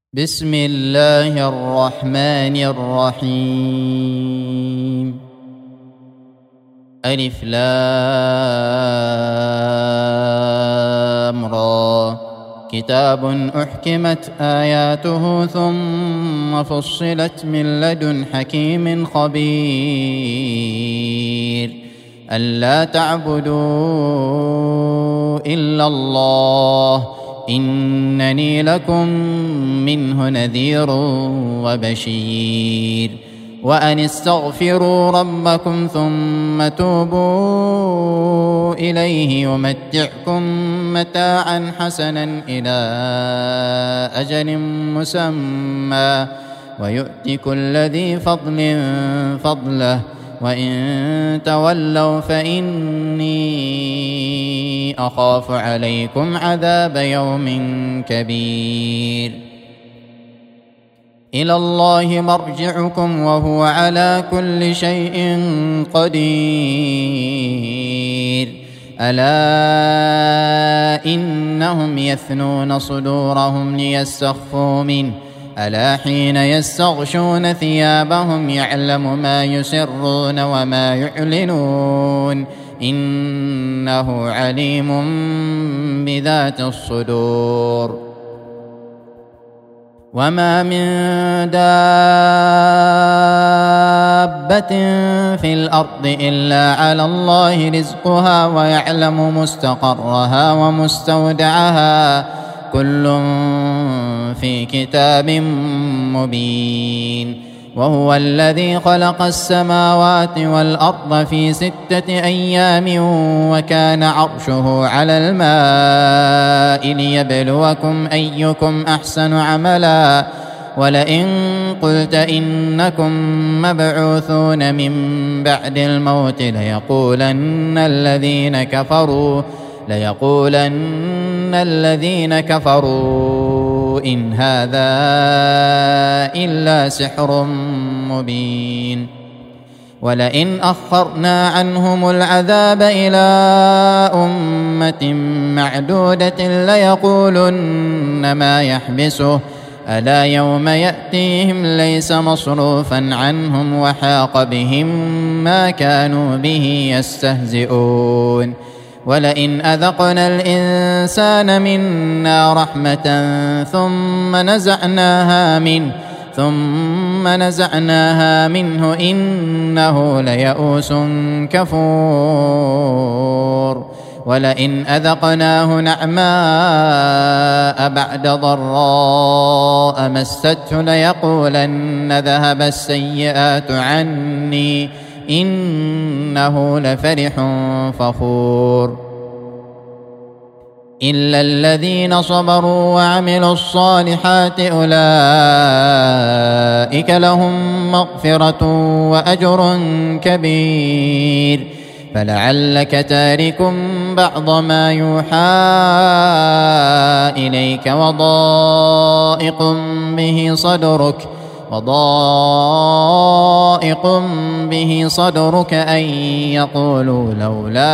بسم الله الرحمن الرحيم. ألف لام را. كتاب أحكمت آياته ثم فصلت من لدن حكيم خبير. ألا تعبدوا إلا الله إنني لكم منه نذير وبشير. وأن استغفروا ربكم ثم توبوا إليه يمتعكم متاعا حسنا إلى أجل مسمى ويؤت كل ذي فضل فضله وإن تولوا فإني أخاف عليكم عذاب يوم كبير. إلى الله مرجعكم وهو على كل شيء قدير. ألا إنهم يثنون صدورهم ليستخفوا منه ألا حين يستغشون ثيابهم يعلم ما يسرون وما يعلنون إنه عليم بذات الصدور. وما من دابة في الأرض إلا على الله رزقها ويعلم مستقرها ومستودعها كل في كتاب مبين. وهو الذي خلق السماوات والأرض في 6 أيام وكان عرشه على الماء ليبلوكم أيكم أحسن عملا. ولئن قلت إنكم مبعوثون من بعد الموت ليقولن الذين كفروا إن هذا إلا سحر مبين. ولئن أخرنا عنهم العذاب إلى أمة معدودة ليقولن ما يحبسه ألا يوم يأتيهم ليس مصروفا عنهم وحاق بهم ما كانوا به يستهزئون. ولئن أذقنا الإنسان منا رحمة ثم نزعناها منه إنه ليئوس كفور. ولئن أذقناه نعماء بعد ضراء مسته ليقولن ذهب السيئات عني إنه لفرح فخور. إلا الذين صبروا وعملوا الصالحات أولئك لهم مغفرة وأجر كبير. فلعلك تارك بعض ما يوحى إليك وضائق به صدرك أن يقولوا لولا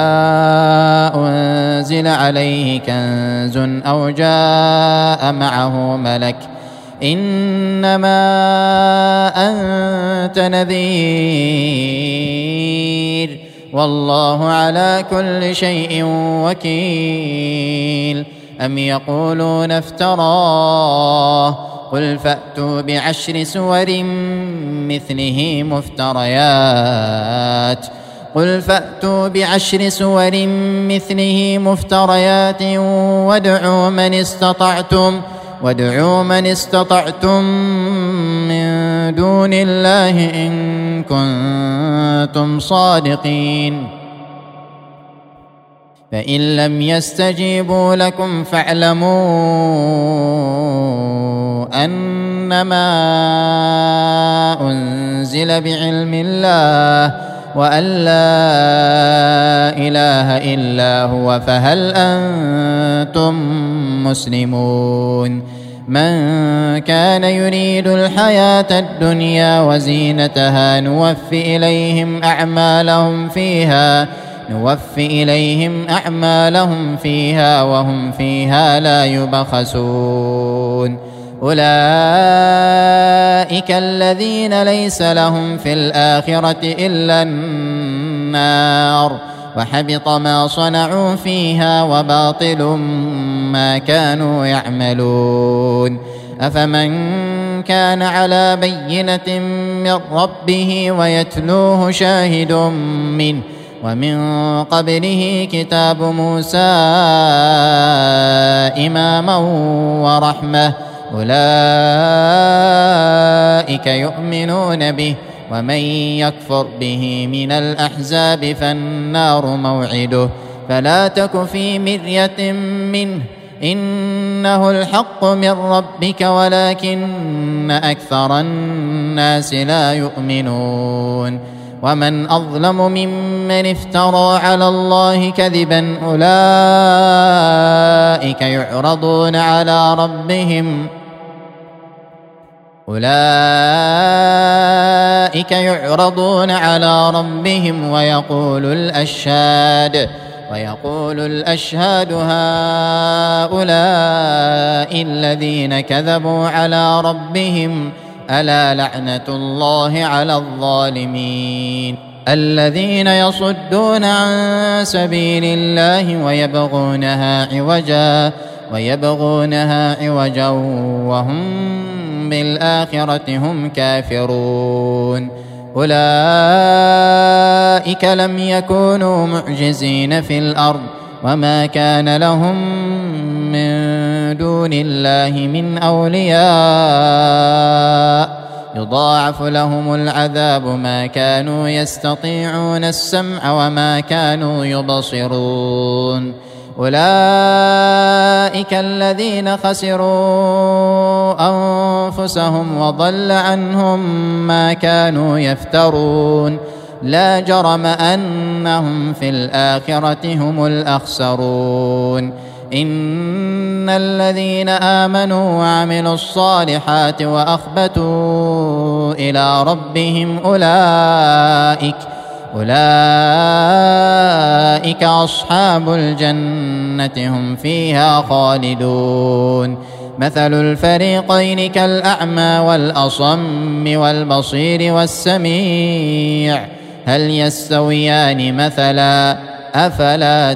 أنزل عليه كنز أو جاء معه ملك إنما أنت نذير والله على كل شيء وكيل. أم يقولون افتراه قل فأتوا ب10 سور مثله مفتريات وادعوا من استطعتم من دون الله إن كنتم صادقين. فإن لم يستجيبوا لكم فاعلموا أنما أنزل بعلم الله وأن لا إله إلا هو فهل أنتم مسلمون. من كان يريد الحياة الدنيا وزينتها نوفي إليهم أعمالهم فيها وهم فيها لا يبخسون. أولئك الذين ليس لهم في الآخرة إلا النار وحبط ما صنعوا فيها وباطل ما كانوا يعملون أفمن كان على بينة من ربه ويتلوه شاهد منه ومن قبله كتاب موسى إماما ورحمة أولئك يؤمنون به ومن يكفر به من الأحزاب فالنار موعده فلا تك في مرية منه إنه الحق من ربك ولكن أكثر الناس لا يؤمنون ومن أظلم ممن افترى على الله كذبا أولئك يعرضون على ربهم ويقول الأشهاد هؤلاء الذين كذبوا على ربهم ألا لعنة الله على الظالمين الذين يصدون عن سبيل الله ويبغونها عوجا وهم بالآخرة هم كافرون أولئك لم يكونوا معجزين في الأرض وما كان لهم من دون الله من أولياء يضاعف لهم العذاب ما كانوا يستطيعون السمع وما كانوا يبصرون أولئك الذين خسروا أنفسهم وضل عنهم ما كانوا يفترون لا جرم أنهم في الآخرة هم الأخسرون إن الذين آمنوا وعملوا الصالحات وأخبتوا إلى ربهم أولئك أصحاب الجنة هم فيها خالدون مثل الفريقين كالأعمى والأصم والبصير والسميع هل يستويان مثلا أفلا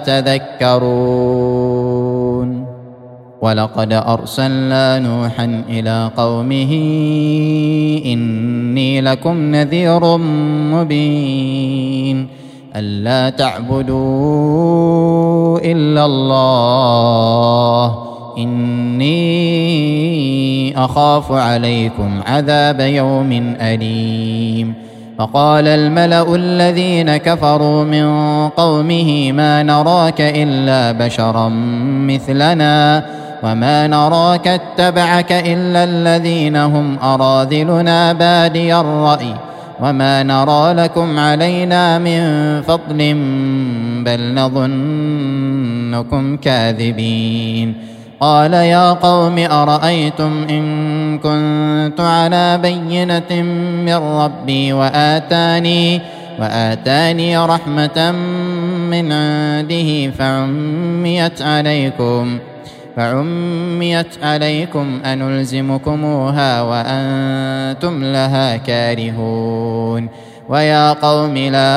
تذكرون ولقد أرسلنا نوحا إلى قومه إني لكم نذير مبين ألا تعبدوا إلا الله إني أخاف عليكم عذاب يوم أليم فقال الملأ الذين كفروا من قومه ما نراك إلا بشرا مثلنا وما نراك اتبعك إلا الذين هم أراذلنا بادي الرأي وما نرى لكم علينا من فضل بل نظنكم كاذبين قال يا قوم أرأيتم إن كنت على بينة من ربي وآتاني رحمة من عنده فعميت عليكم أنلزمكموها وأنتم لها كارهون ويا قوم لا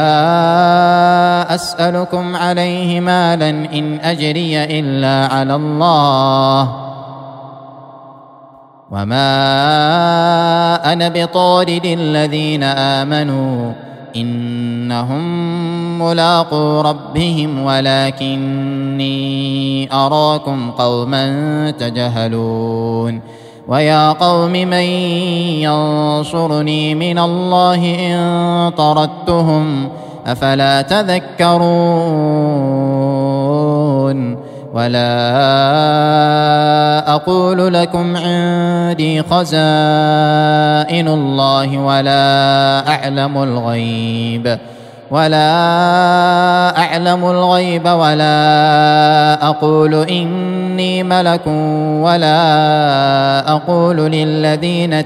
أسألكم عليه مالا إن أجري إلا على الله وما أنا بطارد الذين آمنوا إنهم ملاقو ربهم ولكني أراكم قوما تجهلون ويا قوم من ينصرني من الله إن طردتهم أفلا تذكرون ولا أقول لكم عندي خزائن الله ولا أعلم الغيب ولا أقول إني ملك ولا أقول للذين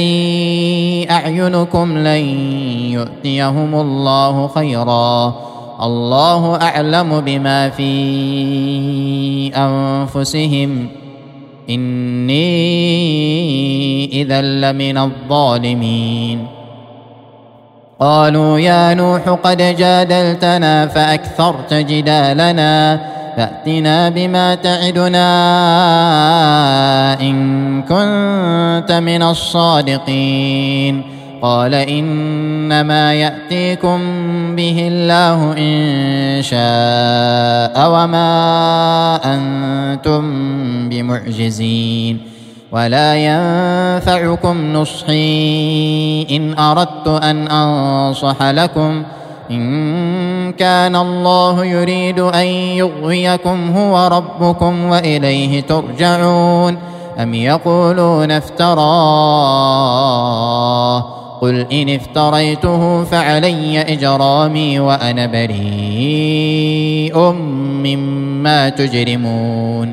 تزدري أعينكم لن يؤتيهم الله خيرا الله أعلم بما في أنفسهم إني إذا لمن الظالمين. قالوا يا نوح قد جادلتنا فأكثرت جدالنا فأتنا بما تعدنا إن كنت من الصادقين. قال إنما يأتيكم به الله إن شاء وما أنتم بمعجزين ولا ينفعكم نصحي إن أردت أن أنصح لكم إن كان الله يريد أن يغويكم هو ربكم وإليه ترجعون. أم يقولون افتراه قل إن افتريته فعلي إجرامي وأنا بريء مما تجرمون.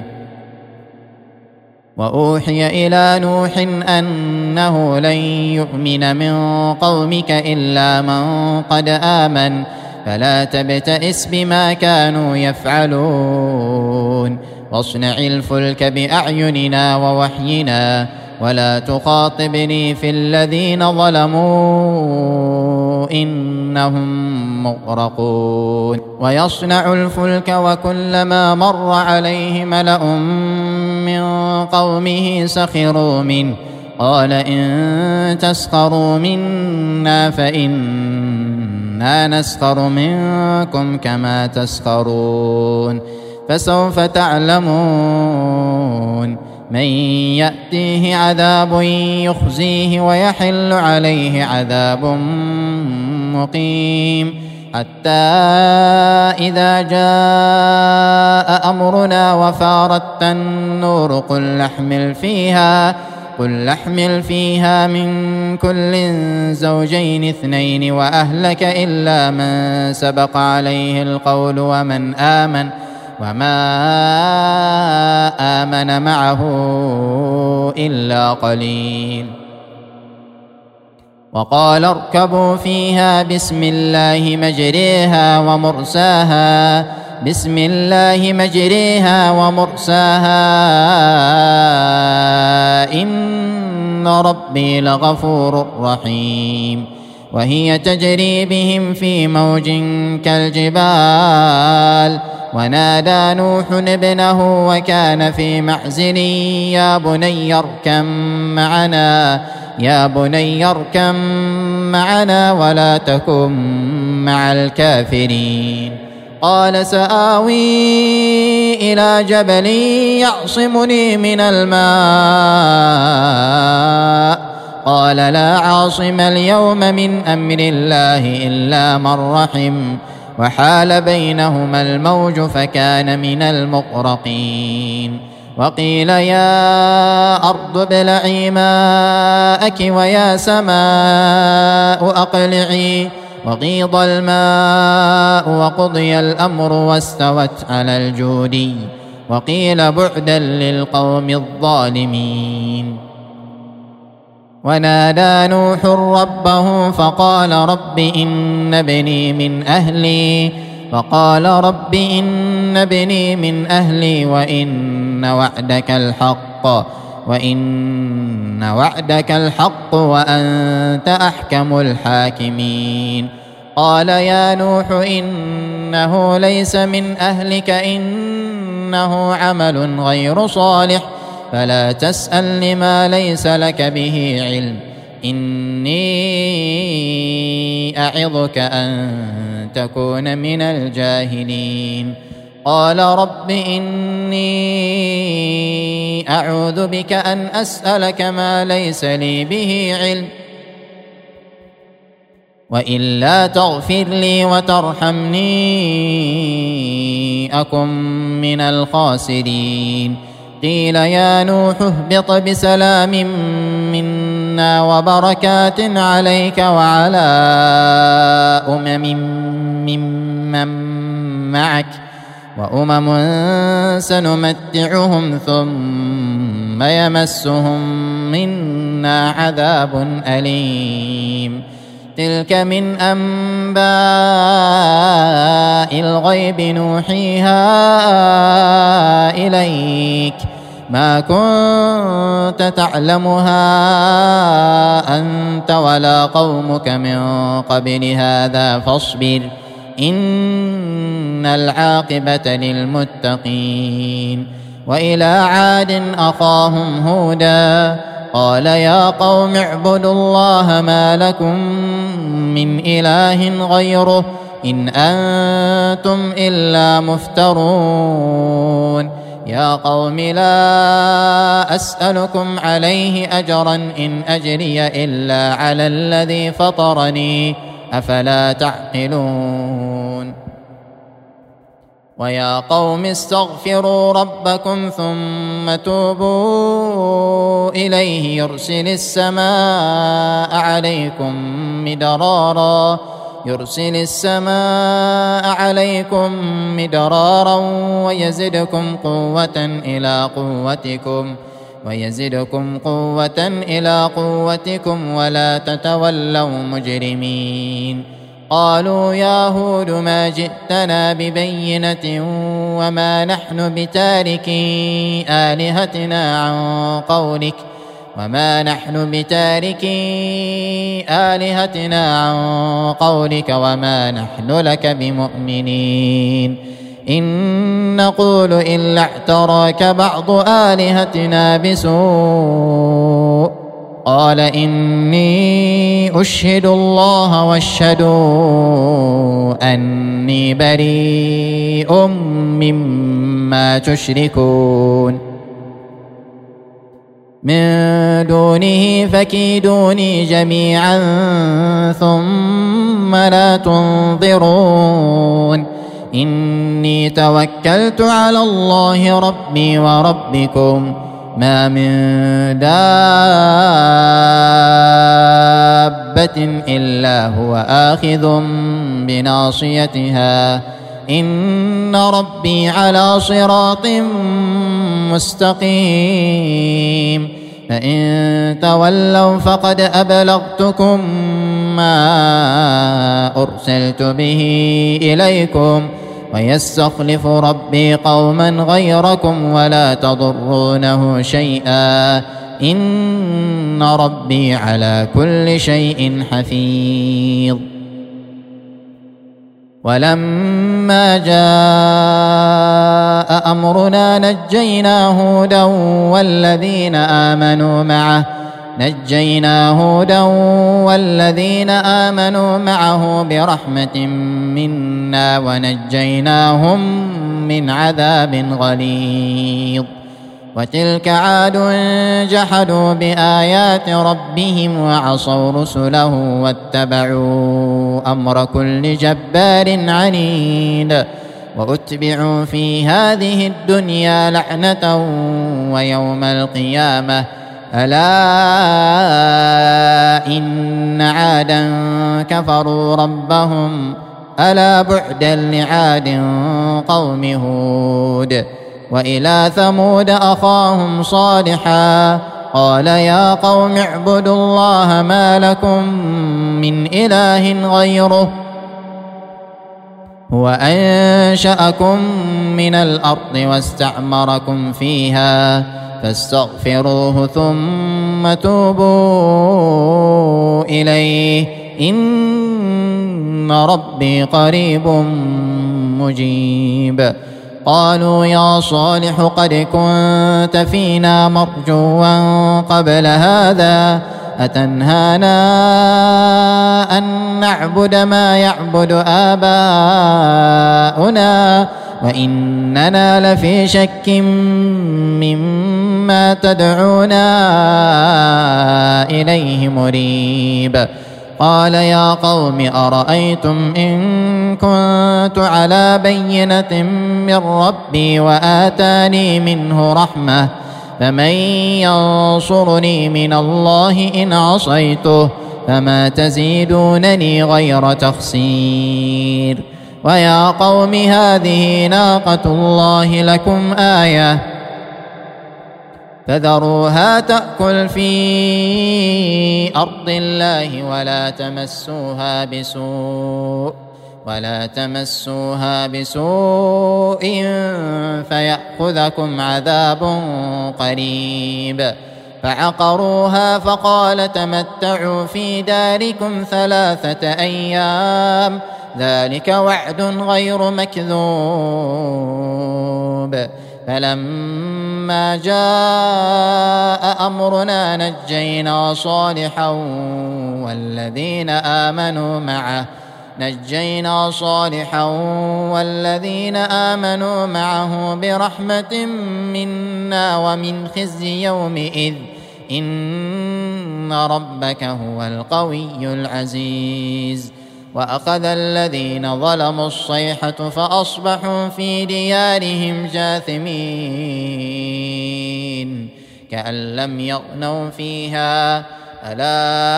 وأوحي إلى نوح أنه لن يؤمن من قومك إلا من قد آمن فلا تبتئس بما كانوا يفعلون واصنع الفلك بأعيننا ووحينا ولا تخاطبني في الذين ظلموا إنهم مغرقون. ويصنع الفلك وكلما مر عليه ملأ من قومه سخروا منه قال إن تسخروا منا فإنا نسخر منكم كما تسخرون. فسوف تعلمون من يأتيه عذاب يخزيه ويحل عليه عذاب مقيم. حتى إذا جاء أمرنا وفارت النور قل نحمل فيها من كل زوجين اثنين وأهلك إلا من سبق عليه القول وما آمن معه إلا قليل. وقال اركبوا فيها بسم الله مجريها ومرساها إن ربي لغفور رحيم. وهي تجري بهم في موج كالجبال ونادى نوح ابنه وكان في معزل يا بني اركم معنا ولا تكن مع الكافرين. قال سآوي إلى جبل يعصمني من الماء قال لا عاصم اليوم من أمر الله إلا من رحم وحال بينهما الموج فكان من المغرقين. وقيل يا أرض ابلعي ماءك ويا سماء أقلعي وغيض الماء وقضي الأمر واستوت على الجودي وقيل بعدا للقوم الظالمين. ونادى نوح ربه فقال رب إن ابني من أهلي وإن وعدك الحق وأنت أحكم الحاكمين. قال يا نوح إنه ليس من أهلك إنه عمل غير صالح فلا تسألني ما ليس لك به علم إني أعظك أن تكون من الجاهلين. قال رب إني أعوذ بك أن أسألك ما ليس لي به علم وإلا تغفر لي وترحمني أكن من الخاسرين. قيل يا نوح اهبط بسلام منا وبركات عليك وعلى ممن معك وأمم سنمتعهم ثم يمسهم منا عذاب أليم. تلك من أنباء الغيب نوحيها إليك ما كنت تعلمها أنت ولا قومك من قبل هذا فاصبر إن العاقبة للمتقين. وإلى عاد أخاهم هودا قال يا قوم اعبدوا الله ما لكم من إله غيره إن أنتم إلا مفترون. يا قوم لا أسألكم عليه أجرا إن أجري إلا على الذي فطرني أفلا تعقلون. ويا قوم استغفروا ربكم ثم توبوا إليه يرسل السماء عليكم مدرارا ويزدكم قوة إلى قوتكم ولا تتولوا مجرمين. قالوا يا هود ما جئتنا ببينة وما نحن بتاركي آلهتنا عن قولك وما نحن لك بمؤمنين إن نقول إلا اعتراك بعض آلهتنا بسوء قال إني أشهد الله واشهدوا أني بريء مما تشركون من دونه فكيدوني جميعا ثم لا تنظرون إني توكلت على الله ربي وربكم ما من دابة إلا هو آخذ بناصيتها إن ربي على صراط مستقيم. فإن تولوا فقد أبلغتكم ما أرسلت به إليكم ويستخلف ربي قوما غيركم ولا تضرونه شيئا إن ربي على كل شيء حفيظ. ولما جاء أمرنا نجينا هودا والذين آمنوا معه برحمة منا ونجيناهم من عذاب غليظ. وتلك عاد جحدوا بآيات ربهم وعصوا رسله واتبعوا أمر كل جبار عنيد وأتبعوا في هذه الدنيا لعنة ويوم القيامة ألا إن عادا كفروا ربهم ألا بعدا لعاد قوم هود. وإلى ثمود أخاهم صالحا قال يا قوم اعبدوا الله ما لكم من إله غيره هو أنشأكم من الأرض واستعمركم فيها فاستغفروه ثم توبوا إليه إن ربي قريب مجيب. قالوا يا صالح قد كنت فينا مرجوا قبل هذا أتنهانا أن نعبد ما يعبد آباؤنا وإننا لفي شك مما تدعونا إليه مريب. قال يا قوم أرأيتم إن كنت على بينة من ربي وآتاني منه رحمة فمن ينصرني من الله إن عصيته فما تزيدونني غير تخسير. ويا قوم هذه ناقة الله لكم آية فذروها تأكل في أرض الله ولا تمسوها بسوء فيأخذكم عذاب قريب. فعقروها فقال تمتعوا في داركم 3 أيام ذلك وعد غير مكذوب. فلما جاء أمرنا نجينا صالحا والذين آمنوا معه برحمة منا ومن خزي يومئذ إن ربك هو القوي العزيز. وأخذ الذين ظلموا الصيحة فأصبحوا في ديارهم جاثمين كأن لم يغنوا فيها ألا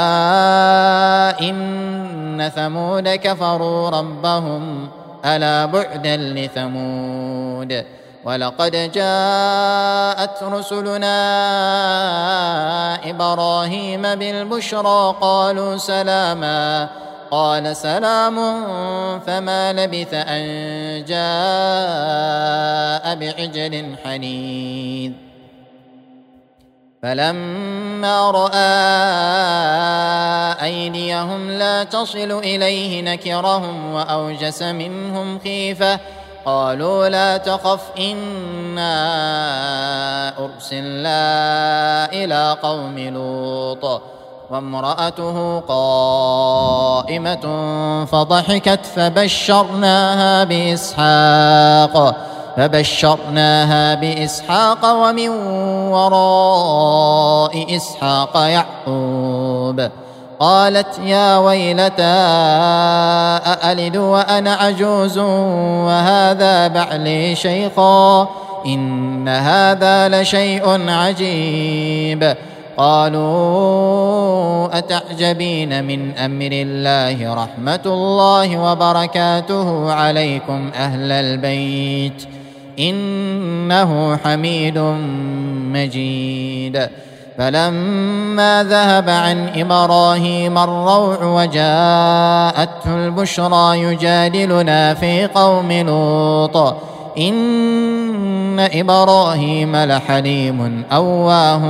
إن ثمود كفروا ربهم ألا بعدا لثمود. ولقد جاءت رسلنا إبراهيم بالبشرى قالوا سلاما قال سلام فما لبث أن جاء بعجل حنيذ. فلما رأى أيديهم لا تصل إليه نكرهم وأوجس منهم خيفة قالوا لا تخف إنا أرسلنا إلى قوم لوط وامرأته قائمة فضحكت فبشرناها بإسحاق ومن وراء إسحاق يعقوب. قالت يا ويلتى أألد وأنا عجوز وهذا بعلي شيخا إن هذا لشيء عجيب. قالوا أتعجبين من أمر الله رحمة الله وبركاته عليكم أهل البيت إنه حميد مجيد. فلما ذهب عن إبراهيم الروع وجاءته البشرى يجادلنا في قوم لوط إن إبراهيم لحليم أواه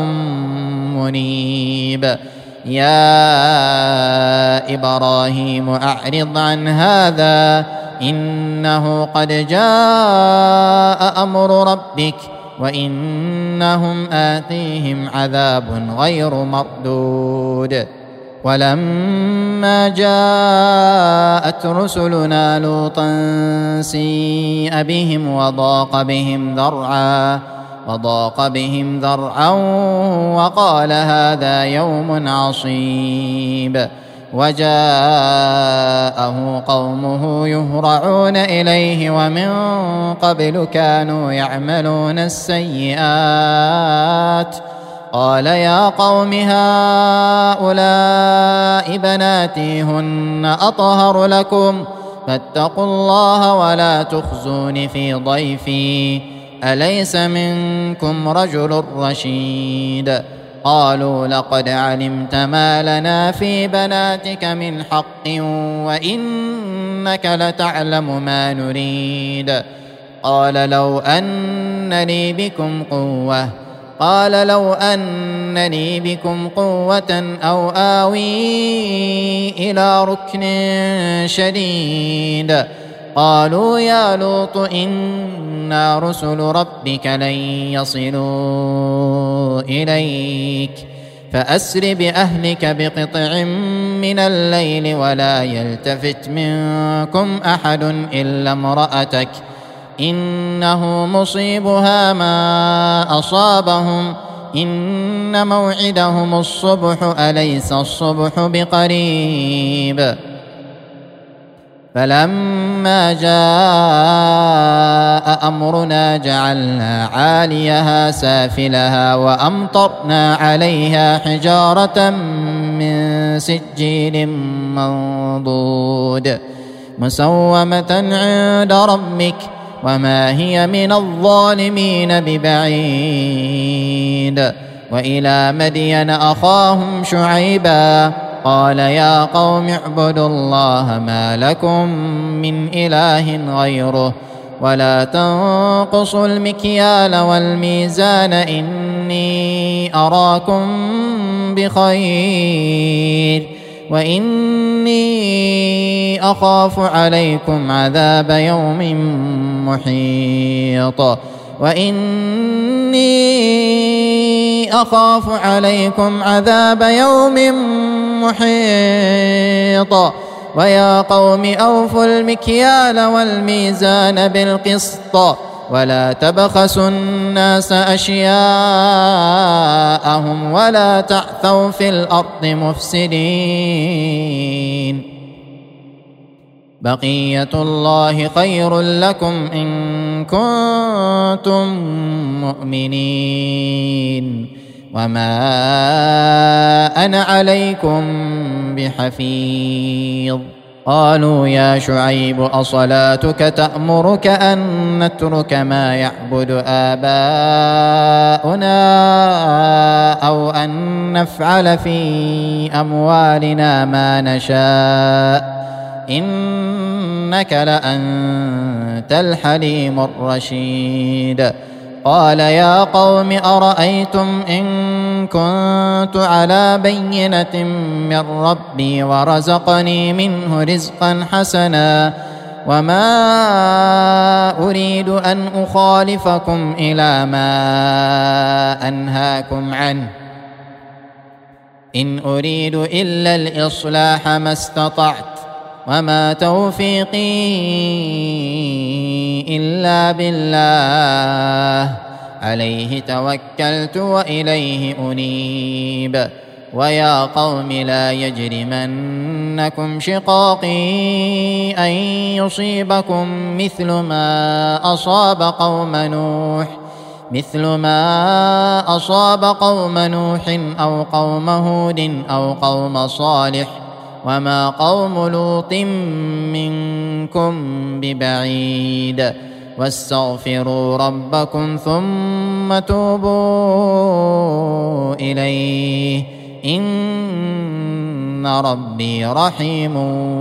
منيب. يا إبراهيم أعرض عن هذا إنه قد جاء أمر ربك وإنهم آتيهم عذاب غير مردود. ولما جاءت رسلنا لوطا سيء بهم وضاق بهم ذرعا وقال هذا يوم عصيب. وجاءه قومه يهرعون إليه ومن قبل كانوا يعملون السيئات. قال يا قوم هؤلاء بناتي هن أطهر لكم فاتقوا الله ولا تخزون في ضيفي أليس منكم رجل رشيد. قالوا لقد علمت ما لنا في بناتك من حق وإنك لتعلم ما نريد. قال لو أن لي بكم قوة أو آوي إلى ركن شديد. قالوا يا لوط إنا رسل ربك لن يصلوا إليك فأسر بأهلك بقطع من الليل ولا يلتفت منكم أحد إلا امرأتك إنه مصيبها ما أصابهم إن موعدهم الصبح أليس الصبح بقريب. فلما جاء أمرنا جعلنا عاليها سافلها وأمطرنا عليها حجارة من سجيل منضود مسومة عند ربك وما هي من الظالمين ببعيد. وإلى مدين أخاهم شعيبا قال يا قوم اعبدوا الله ما لكم من إله غيره ولا تنقصوا المكيال والميزان إني أراكم بخير وإني أخاف عليكم عذاب يوم محيط ويا قوم أوفوا المكيال والميزان بالقسط ولا تبخسوا الناس أشياءهم ولا تعثوا في الأرض مفسدين. بقية الله خير لكم إن كنتم مؤمنين وما أنا عليكم بحفيظ. قالوا يا شعيب أصلاتك تأمرك أن نترك ما يعبد آباؤنا أو أن نفعل في أموالنا ما نشاء إنك لأنت الحليم الرشيد. قال يا قوم أرأيتم إن كنت على بينة من ربي ورزقني منه رزقا حسنا وما أريد أن أخالفكم إلى ما أنهاكم عنه إن أريد إلا الإصلاح ما استطعت وما توفيقي إلا بالله عليه توكلت وإليه أنيب. ويا قوم لا يجرمنكم شقاقي أن يصيبكم مثل ما أصاب قوم نوح أو قوم هود أو قوم صالح وما قوم لوط منكم ببعيد. واستغفروا ربكم ثم توبوا إليه إن ربي رحيم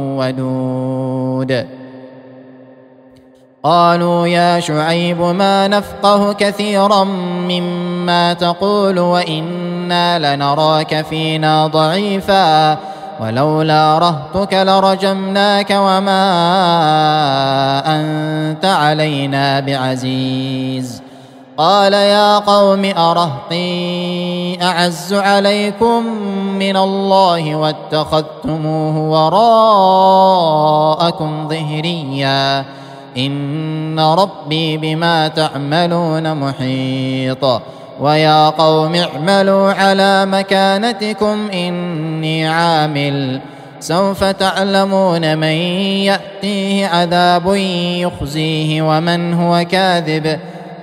ودود. قالوا يا شعيب ما نفقه كثيرا مما تقول وإنا لنراك فينا ضعيفا ولولا رهطك لرجمناك وما أنت علينا بعزيز. قال يا قوم أرهطي أعز عليكم من الله واتخذتموه وراءكم ظهريا إن ربي بما تعملون محيط. ويا قوم اعملوا على مكانتكم إني عامل سوف تعلمون من يأتيه عذاب يخزيه ومن هو كاذب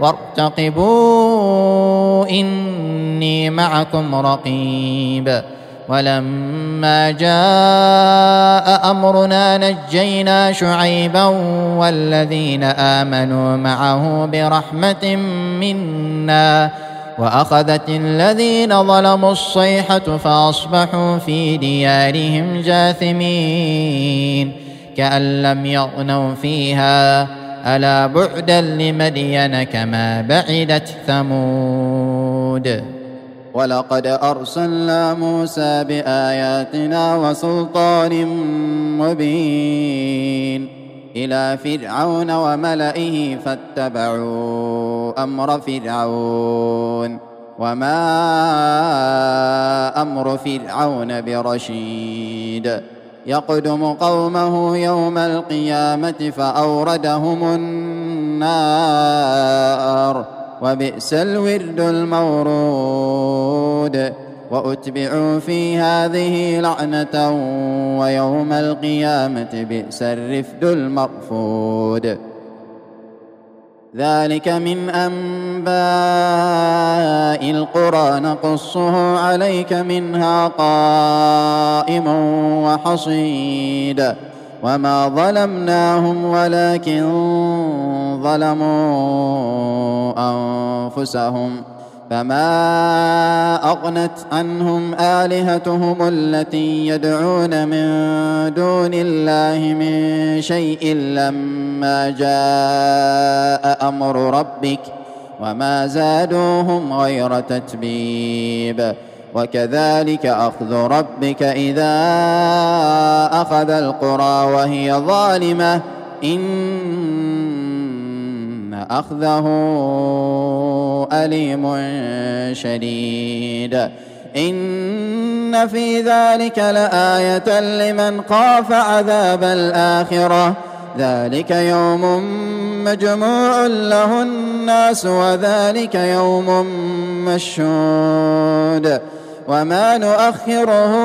وارتقبوا إني معكم رقيب. ولما جاء أمرنا نجينا شعيبا والذين آمنوا معه برحمة منا وأخذت الذين ظلموا الصيحة فأصبحوا في ديارهم جاثمين كأن لم يغنوا فيها ألا بعدا لمدين كما بعدت ثمود. ولقد أرسلنا موسى بآياتنا وسلطان مبين إلى فرعون وملئه فاتبعوا أمر فرعون وما أمر فرعون برشيد. يقدم قومه يوم القيامة فأوردهم النار وبئس الورد المورود. وأتبعوا في هذه لعنة ويوم القيامة بئس الرفد المرفود. ذلك من أنباء القرى نقصه عليك منها قائم وحصيد. وما ظلمناهم ولكن ظلموا أنفسهم فما أغنت عنهم آلهتهم التي يدعون من دون الله من شيء لما جاء أمر ربك وما زادوهم غير تتبيب وكذلك أخذ ربك إذا أخذ القرى وهي ظالمة إن أخذه أليم شديد إن في ذلك لآية لمن خاف عذاب الآخرة ذلك يوم مجموع له الناس وذلك يوم مشهود وما نؤخره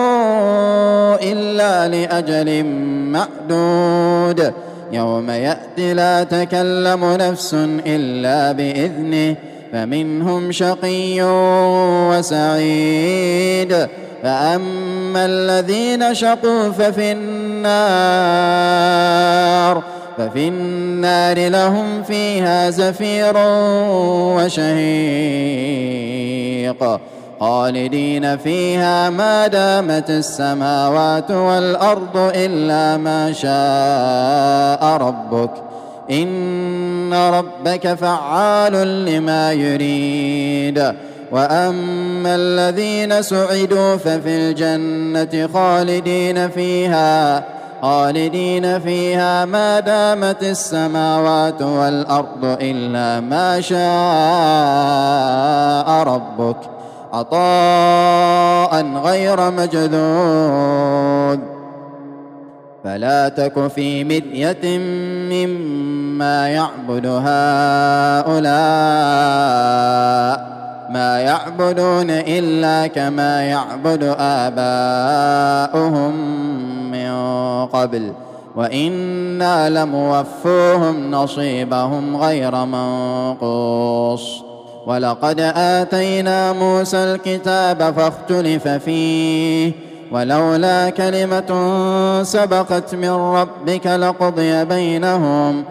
إلا لأجل معدود يوم يأتي لا تكلم نفس إلا بإذنه فمنهم شقي وسعيد فأما الذين شقوا ففي النار لهم فيها زفير وشهيق خالدين فيها ما دامت السماوات والأرض إلا ما شاء ربك إن ربك فعال لما يريد وأما الذين سعدوا ففي الجنة خالدين فيها ما دامت السماوات والأرض إلا ما شاء ربك عطاء غير مجذوذ فلا تك في مرية مما يعبد هؤلاء ما يعبدون إلا كما يعبد آباؤهم من قبل وإنا لموفوهم نصيبهم غير منقوص ولقد آتينا موسى الكتاب فاختلف فيه ولولا كلمة سبقت من ربك لقضي بينهم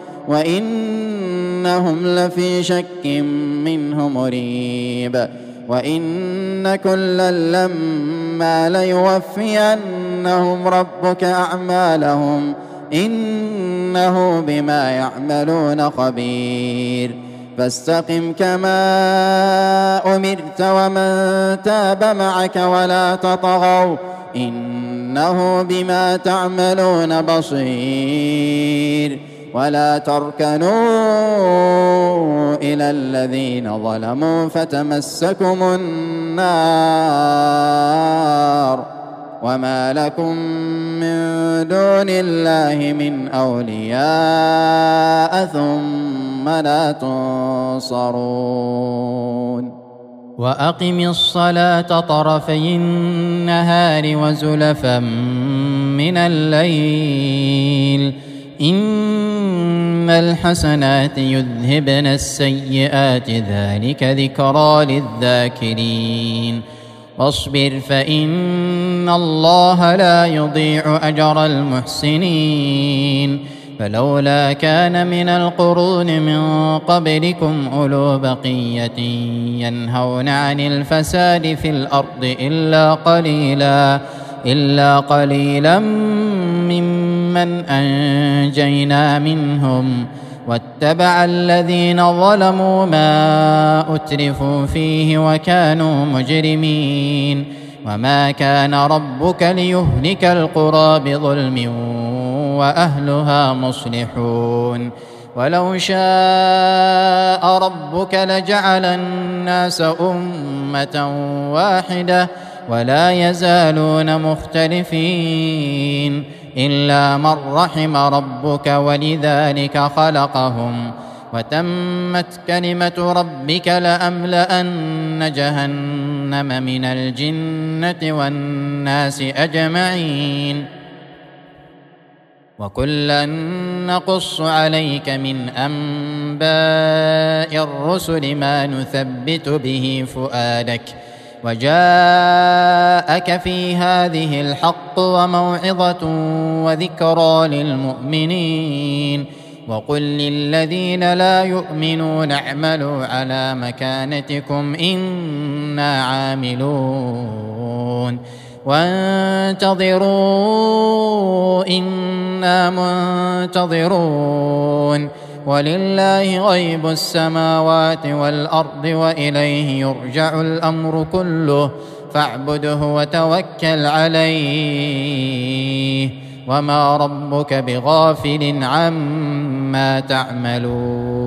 وإنهم لفي شك منه مريب وإن كلا لما ليوفينهم ربك أعمالهم إنه بما يعملون خبير فاستقم كما أمرت ومن تاب معك ولا تطغوا إنه بما تعملون بصير ولا تركنوا إلى الذين ظلموا فتمسكم النار وما لكم من دون الله من أولياء ثم لا تنصرون وأقم الصلاة طرفي النهار وزلفا من الليل إن الحسنات يذهبن السيئات ذلك ذكرى للذاكرين واصبر فإن الله لا يضيع أجر المحسنين فلولا كان من القرون من قبلكم أولو بقية ينهون عن الفساد في الأرض إلا قليلا ممن أنجينا منهم واتبع الذين ظلموا ما أترفوا فيه وكانوا مجرمين وما كان ربك ليهلك القرى بظلم وأهلها مصلحون ولو شاء ربك لجعل الناس أمة واحدة ولا يزالون مختلفين إلا من رحم ربك ولذلك خلقهم وتمت كلمة ربك لأملأن جهنم من الجنة والناس أجمعين وكلا نقص عليك من أنباء الرسل ما نثبت به فؤادك وجاءك في هذه الحق وموعظة وذكرى للمؤمنين وقل للذين لا يؤمنون اعملوا على مكانتكم إنا عاملون وانتظروا إنا منتظرون ولله غيب السماوات والأرض وإليه يرجع الأمر كله فاعبده وتوكل عليه وما ربك بغافل عما تعملون.